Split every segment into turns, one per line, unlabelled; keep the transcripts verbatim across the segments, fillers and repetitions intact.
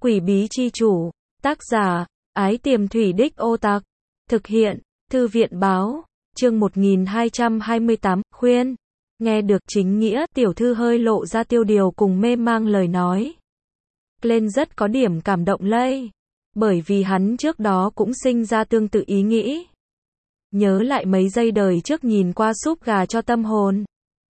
Quỷ bí chi chủ. Tác giả, Ái Tiềm Thủy Đích Ô Tạc. Thực hiện, Thư viện báo. Chương một nghìn hai trăm hai mươi tám, khuyên. Nghe được chính nghĩa, tiểu thư hơi lộ ra tiêu điều cùng mê mang lời nói. Glenn rất có điểm cảm động lây. Bởi vì hắn trước đó cũng sinh ra tương tự ý nghĩ. Nhớ lại mấy giây đời trước nhìn qua súp gà cho tâm hồn.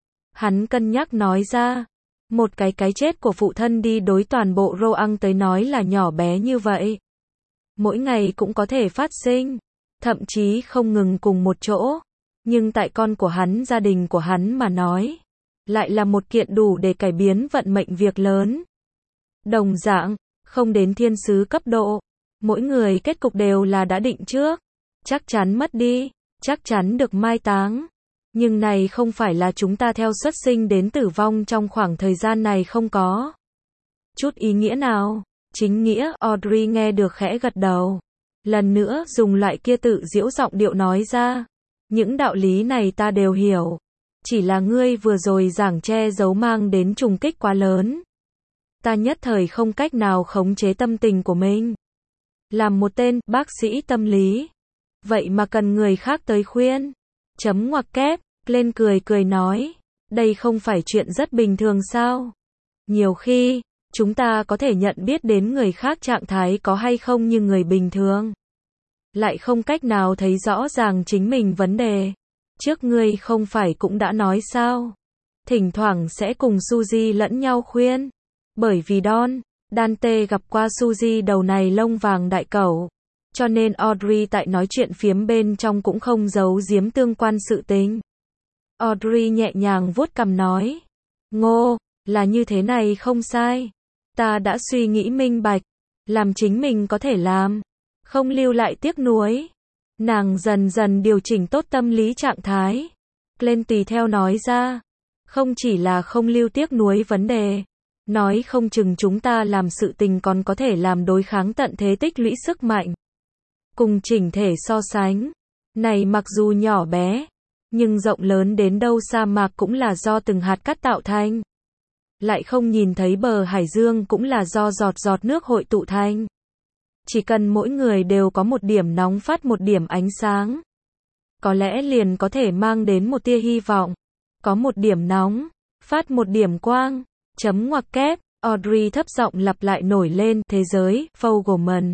Hắn cân nhắc nói ra. Một cái cái chết của phụ thân đi đối toàn bộ Roang tới nói là nhỏ bé như vậy. Mỗi ngày cũng có thể phát sinh. Thậm chí không ngừng cùng một chỗ. Nhưng tại con của hắn, gia đình của hắn mà nói. Lại là một kiện đủ để cải biến vận mệnh việc lớn. Đồng dạng, không đến thiên sứ cấp độ. Mỗi người kết cục đều là đã định trước. Chắc chắn mất đi. Chắc chắn được mai táng. Nhưng này không phải là chúng ta theo xuất sinh đến tử vong trong khoảng thời gian này không có chút ý nghĩa nào. Chính nghĩa, Audrey nghe được khẽ gật đầu. Lần nữa dùng loại kia tự giễu giọng điệu nói ra. Những đạo lý này ta đều hiểu. Chỉ là ngươi vừa rồi giảng che giấu mang đến trùng kích quá lớn. Ta nhất thời không cách nào khống chế tâm tình của mình. Làm một tên bác sĩ tâm lý. Vậy mà cần người khác tới khuyên. Chấm ngoặc kép, lên cười cười nói. Đây không phải chuyện rất bình thường sao? Nhiều khi, chúng ta có thể nhận biết đến người khác trạng thái có hay không như người bình thường. Lại không cách nào thấy rõ ràng chính mình vấn đề. Trước ngươi không phải cũng đã nói sao? Thỉnh thoảng sẽ cùng Suzy lẫn nhau khuyên. Bởi vì Don, Dante gặp qua Suzy đầu này lông vàng đại cẩu. Cho nên Audrey tại nói chuyện phiếm bên trong cũng không giấu giếm tương quan sự tình. Audrey nhẹ nhàng vuốt cằm nói. Ngô, là như thế này không sai. Ta đã suy nghĩ minh bạch. Làm chính mình có thể làm. Không lưu lại tiếc nuối. Nàng dần dần điều chỉnh tốt tâm lý trạng thái. Glenn tùy theo nói ra. Không chỉ là không lưu tiếc nuối vấn đề. Nói không chừng chúng ta làm sự tình còn có thể làm đối kháng tận thế tích lũy sức mạnh. Cùng chỉnh thể so sánh. Này mặc dù nhỏ bé. Nhưng rộng lớn đến đâu sa mạc cũng là do từng hạt cát tạo thành. Lại không nhìn thấy bờ hải dương cũng là do giọt giọt nước hội tụ thành. Chỉ cần mỗi người đều có một điểm nóng phát một điểm ánh sáng. Có lẽ liền có thể mang đến một tia hy vọng. Có một điểm nóng, phát một điểm quang. Chấm ngoặc kép, Audrey thấp giọng lặp lại nổi lên thế giới, Fogelman.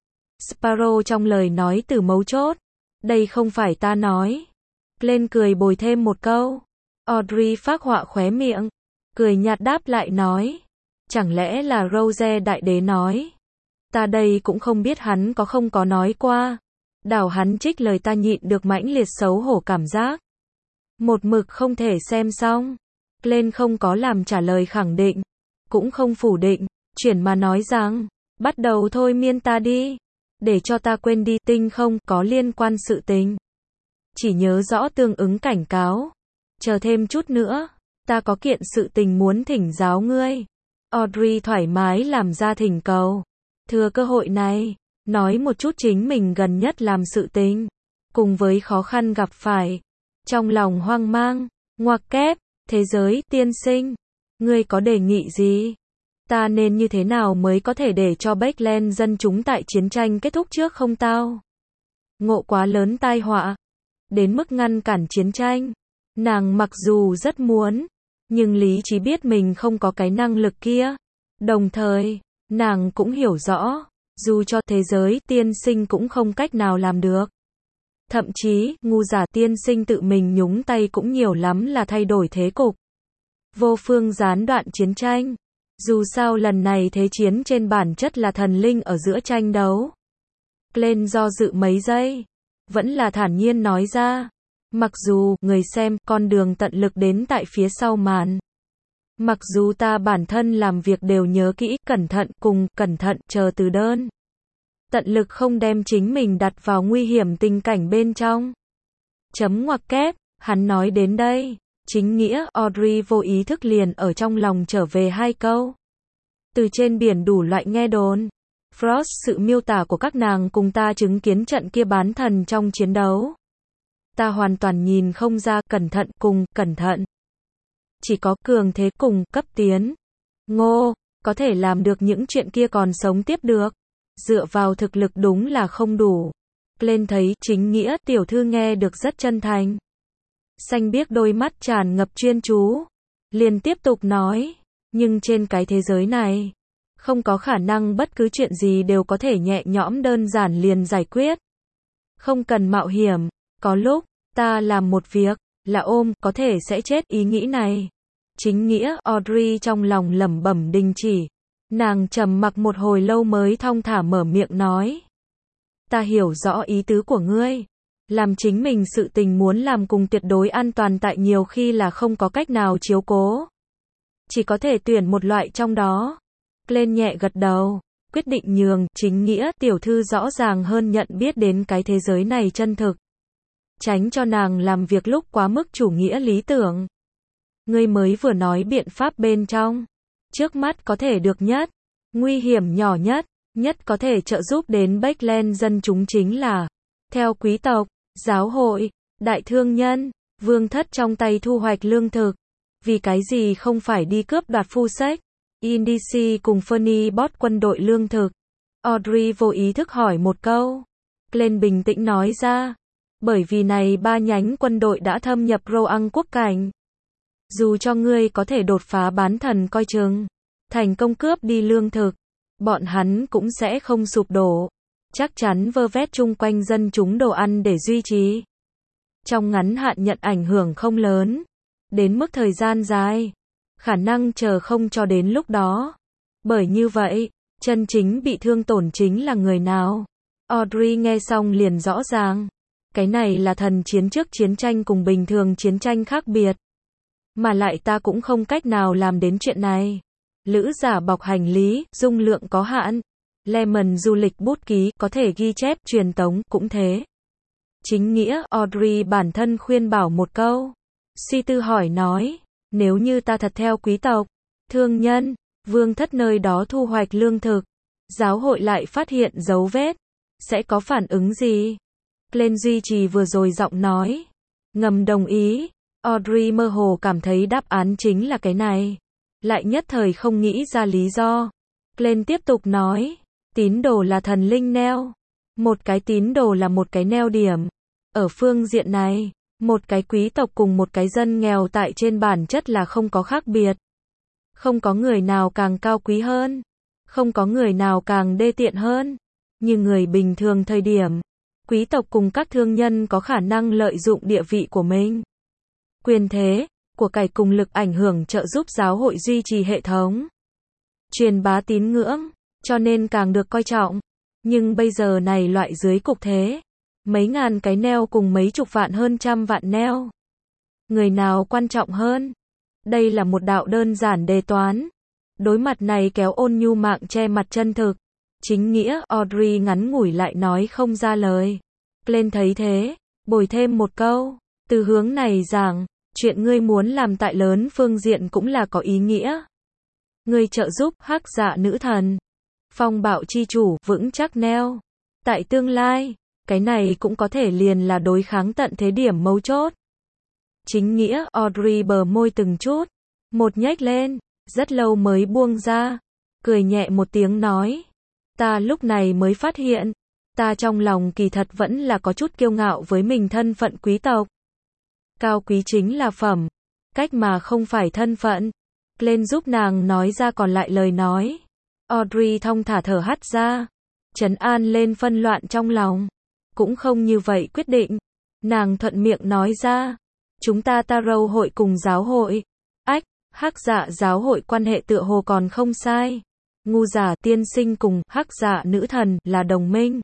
Sparrow trong lời nói từ mấu chốt. Đây không phải ta nói. Glenn cười bồi thêm một câu. Audrey phác họa khóe miệng. Cười nhạt đáp lại nói. Chẳng lẽ là Rose đại đế nói. Ta đây cũng không biết hắn có không có nói qua. Đảo hắn trích lời ta nhịn được mãnh liệt xấu hổ cảm giác. Một mực không thể xem xong. Glenn không có làm trả lời khẳng định. Cũng không phủ định. Chuyển mà nói rằng. Bắt đầu thôi miên ta đi. Để cho ta quên đi tinh không có liên quan sự tình. Chỉ nhớ rõ tương ứng cảnh cáo. Chờ thêm chút nữa. Ta có kiện sự tình muốn thỉnh giáo ngươi. Audrey thoải mái làm ra thỉnh cầu. Thừa cơ hội này. Nói một chút chính mình gần nhất làm sự tình. Cùng với khó khăn gặp phải. Trong lòng hoang mang. Ngoặc kép. Thế giới, tiên sinh. Ngươi có đề nghị gì? Ta nên như thế nào mới có thể để cho Backland dân chúng tại chiến tranh kết thúc trước không tao? Ngộ quá lớn tai họa. Đến mức ngăn cản chiến tranh. Nàng mặc dù rất muốn. Nhưng lý trí biết mình không có cái năng lực kia. Đồng thời, nàng cũng hiểu rõ. Dù cho thế giới tiên sinh cũng không cách nào làm được. Thậm chí, ngu giả tiên sinh tự mình nhúng tay cũng nhiều lắm là thay đổi thế cục. Vô phương gián đoạn chiến tranh. Dù sao lần này thế chiến trên bản chất là thần linh ở giữa tranh đấu. Glenn do dự mấy giây. Vẫn là thản nhiên nói ra. Mặc dù, người xem, con đường tận lực đến tại phía sau màn. Mặc dù ta bản thân làm việc đều nhớ kỹ, cẩn thận, cùng, cẩn thận, chờ từ đơn. Tận lực không đem chính mình đặt vào nguy hiểm tình cảnh bên trong. Chấm ngoặc kép, hắn nói đến đây. Chính nghĩa, Audrey vô ý thức liền ở trong lòng trở về hai câu. Từ trên biển đủ loại nghe đồn. Frost sự miêu tả của các nàng cùng ta chứng kiến trận kia bán thần trong chiến đấu. Ta hoàn toàn nhìn không ra, cẩn thận, cùng, cẩn thận. Chỉ có cường thế cùng, cấp tiến. Ngô, có thể làm được những chuyện kia còn sống tiếp được. Dựa vào thực lực đúng là không đủ. Glenn thấy chính nghĩa tiểu thư nghe được rất chân thành. Xanh biếc đôi mắt tràn ngập chuyên chú. Liền tiếp tục nói, nhưng trên cái thế giới này, không có khả năng bất cứ chuyện gì đều có thể nhẹ nhõm đơn giản liền giải quyết. Không cần mạo hiểm, có lúc, ta làm một việc, là ôm, có thể sẽ chết ý nghĩ này. Chính nghĩa, Audrey trong lòng lẩm bẩm đình chỉ. Nàng trầm mặc một hồi lâu mới thong thả mở miệng nói. Ta hiểu rõ ý tứ của ngươi. Làm chính mình sự tình muốn làm cùng tuyệt đối an toàn tại nhiều khi là không có cách nào chiếu cố. Chỉ có thể tuyển một loại trong đó. Glenn nhẹ gật đầu, quyết định nhường chính nghĩa tiểu thư rõ ràng hơn nhận biết đến cái thế giới này chân thực. Tránh cho nàng làm việc lúc quá mức chủ nghĩa lý tưởng. Ngươi mới vừa nói biện pháp bên trong. Trước mắt có thể được nhất, nguy hiểm nhỏ nhất, nhất có thể trợ giúp đến Backland dân chúng chính là, theo quý tộc, giáo hội, đại thương nhân, vương thất trong tay thu hoạch lương thực. Vì cái gì không phải đi cướp đoạt phu sách, Indici cùng Fernie Bot quân đội lương thực? Audrey vô ý thức hỏi một câu. Glenn bình tĩnh nói ra. Bởi vì này ba nhánh quân đội đã thâm nhập Roang quốc cảnh. Dù cho ngươi có thể đột phá bán thần coi chừng, thành công cướp đi lương thực, bọn hắn cũng sẽ không sụp đổ. Chắc chắn vơ vét chung quanh dân chúng đồ ăn để duy trì. Trong ngắn hạn nhận ảnh hưởng không lớn. Đến mức thời gian dài, khả năng chờ không cho đến lúc đó. Bởi như vậy, chân chính bị thương tổn chính là người nào? Audrey nghe xong liền rõ ràng. Cái này là thần chiến trước chiến tranh cùng bình thường chiến tranh khác biệt. Mà lại ta cũng không cách nào làm đến chuyện này. Lữ giả bọc hành lý, dung lượng có hạn. Lemon du lịch bút ký, có thể ghi chép, truyền tống, cũng thế. Chính nghĩa, Audrey bản thân khuyên bảo một câu. Suy tư hỏi nói, nếu như ta thật theo quý tộc, thương nhân, vương thất nơi đó thu hoạch lương thực, giáo hội lại phát hiện dấu vết, sẽ có phản ứng gì? Glenn duy trì vừa rồi giọng nói. Ngầm đồng ý. Audrey mơ hồ cảm thấy đáp án chính là cái này. Lại nhất thời không nghĩ ra lý do. Glenn tiếp tục nói. Tín đồ là thần linh neo. Một cái tín đồ là một cái neo điểm. Ở phương diện này, một cái quý tộc cùng một cái dân nghèo tại trên bản chất là không có khác biệt. Không có người nào càng cao quý hơn. Không có người nào càng đê tiện hơn. Như người bình thường thời điểm, quý tộc cùng các thương nhân có khả năng lợi dụng địa vị của mình, quyền thế, của cải cùng lực ảnh hưởng trợ giúp giáo hội duy trì hệ thống, truyền bá tín ngưỡng, cho nên càng được coi trọng. Nhưng bây giờ này loại dưới cục thế, mấy ngàn cái neo cùng mấy chục vạn hơn trăm vạn neo. Người nào quan trọng hơn? Đây là một đạo đơn giản đề toán. Đối mặt này kéo ôn nhu mạng che mặt chân thực. Chính nghĩa, Audrey ngắn ngủi lại nói không ra lời. Glenn thấy thế, bồi thêm một câu. Từ hướng này giảng, chuyện ngươi muốn làm tại lớn phương diện cũng là có ý nghĩa. Ngươi trợ giúp hắc dạ nữ thần, phong bạo chi chủ, vững chắc neo. Tại tương lai, cái này cũng có thể liền là đối kháng tận thế điểm mấu chốt. Chính nghĩa, Audrey bờ môi từng chút, một nhếch lên, rất lâu mới buông ra, cười nhẹ một tiếng nói. Ta lúc này mới phát hiện, ta trong lòng kỳ thật vẫn là có chút kiêu ngạo với mình thân phận quý tộc. Cao quý chính là phẩm, cách mà không phải thân phận. Glenn giúp nàng nói ra còn lại lời nói. Audrey thong thả thở hắt ra, trấn an lên phân loạn trong lòng. Cũng không như vậy quyết định. Nàng thuận miệng nói ra, chúng ta Tarot hội cùng giáo hội. Ách, hắc dạ giáo hội quan hệ tựa hồ còn không sai. Ngu giả tiên sinh cùng hắc dạ nữ thần là đồng minh.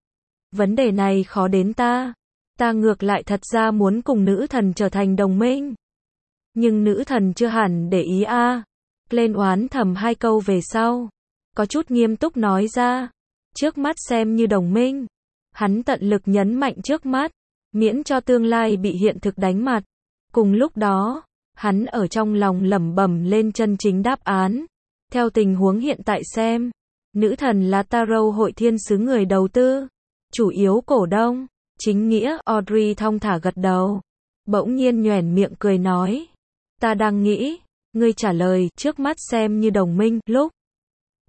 Vấn đề này khó đến ta. Ta ngược lại thật ra muốn cùng nữ thần trở thành đồng minh. Nhưng nữ thần chưa hẳn để ý a. À. Glenn oán thầm hai câu về sau, có chút nghiêm túc nói ra. Trước mắt xem như đồng minh. Hắn tận lực nhấn mạnh trước mắt, miễn cho tương lai bị hiện thực đánh mặt. Cùng lúc đó, hắn ở trong lòng lẩm bẩm lên chân chính đáp án. Theo tình huống hiện tại xem, nữ thần là Tarot hội thiên sứ người đầu tư, chủ yếu cổ đông. Chính nghĩa, Audrey thong thả gật đầu. Bỗng nhiên nhoẻn miệng cười nói. Ta đang nghĩ, ngươi trả lời trước mắt xem như đồng minh, lúc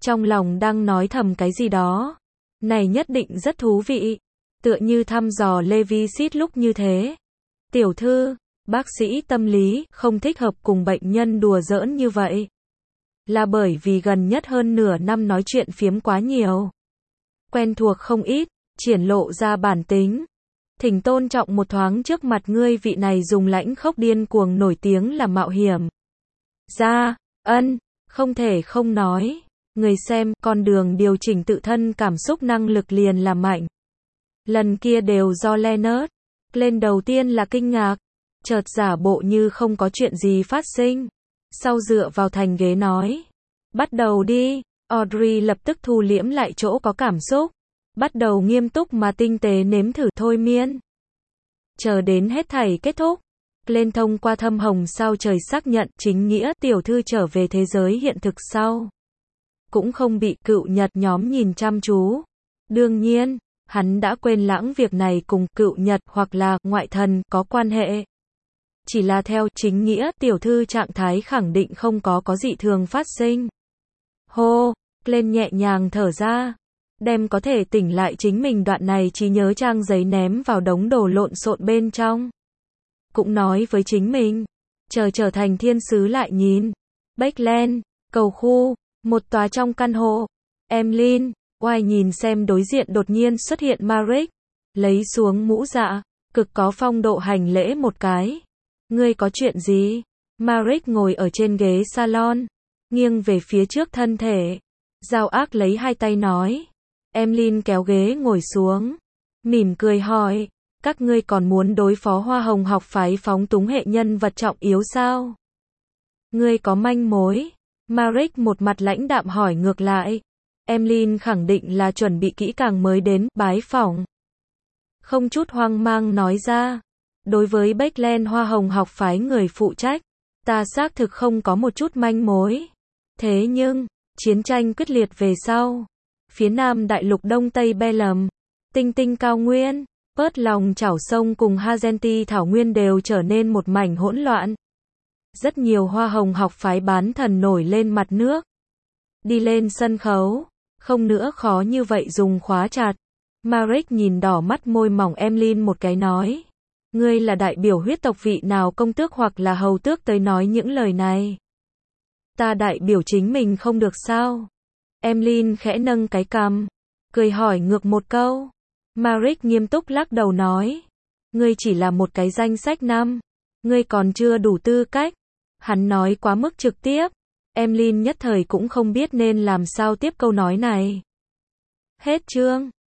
trong lòng đang nói thầm cái gì đó. Này nhất định rất thú vị. Tựa như thăm dò Levisit lúc như thế. Tiểu thư, bác sĩ tâm lý, không thích hợp cùng bệnh nhân đùa giỡn như vậy. Là bởi vì gần nhất hơn nửa năm nói chuyện phiếm quá nhiều. Quen thuộc không ít, triển lộ ra bản tính. Thỉnh tôn trọng một thoáng trước mặt ngươi, vị này dùng lãnh khốc điên cuồng nổi tiếng là mạo hiểm. Ra, ân, không thể không nói. Người xem, con đường điều chỉnh tự thân cảm xúc năng lực liền là mạnh. Lần kia đều do Leonard. Lên đầu tiên là kinh ngạc, chợt giả bộ như không có chuyện gì phát sinh. Sau dựa vào thành ghế nói. Bắt đầu đi. Audrey lập tức thu liễm lại chỗ có cảm xúc. Bắt đầu nghiêm túc mà tinh tế nếm thử thôi miên. Chờ đến hết thảy kết thúc. Lên thông qua thâm hồng sao trời xác nhận chính nghĩa tiểu thư trở về thế giới hiện thực sau. Cũng không bị cựu Nhật nhóm nhìn chăm chú. Đương nhiên, hắn đã quên lãng việc này cùng cựu Nhật hoặc là ngoại thần có quan hệ. Chỉ là theo chính nghĩa tiểu thư trạng thái khẳng định không có có dị thường phát sinh. Hô, lên nhẹ nhàng thở ra. Đem có thể tỉnh lại chính mình đoạn này trí nhớ trang giấy ném vào đống đồ lộn xộn bên trong. Cũng nói với chính mình, chờ trở thành thiên sứ lại nhìn. Backland, cầu khu, một tòa trong căn hộ. Emlyn, oai nhìn xem đối diện đột nhiên xuất hiện Marek. Lấy xuống mũ dạ, cực có phong độ hành lễ một cái. Ngươi có chuyện gì? Marek ngồi ở trên ghế salon, nghiêng về phía trước thân thể. Giao ác lấy hai tay nói. Emlyn kéo ghế ngồi xuống, mỉm cười hỏi, các ngươi còn muốn đối phó Hoa Hồng học phái phóng túng hệ nhân vật trọng yếu sao? Ngươi có manh mối? Marek một mặt lãnh đạm hỏi ngược lại. Emlyn khẳng định là chuẩn bị kỹ càng mới đến bái phỏng. Không chút hoang mang nói ra. Đối với Backland Hoa Hồng học phái người phụ trách, ta xác thực không có một chút manh mối. Thế nhưng, chiến tranh quyết liệt về sau. Phía Nam Đại lục Đông Tây Belem, Tinh Tinh cao nguyên, Pớt lòng chảo sông cùng Hazenti thảo nguyên đều trở nên một mảnh hỗn loạn. Rất nhiều Hoa Hồng học phái bán thần nổi lên mặt nước. Đi lên sân khấu, không nữa khó như vậy dùng khóa chặt. Marek nhìn đỏ mắt môi mỏng Emlyn một cái nói. Ngươi là đại biểu huyết tộc vị nào công tước hoặc là hầu tước tới nói những lời này? Ta đại biểu chính mình không được sao? Emlyn khẽ nâng cái cằm, cười hỏi ngược một câu. Marek nghiêm túc lắc đầu nói. Ngươi chỉ là một cái danh sách năm. Ngươi còn chưa đủ tư cách. Hắn nói quá mức trực tiếp. Emlyn nhất thời cũng không biết nên làm sao tiếp câu nói này. Hết chương.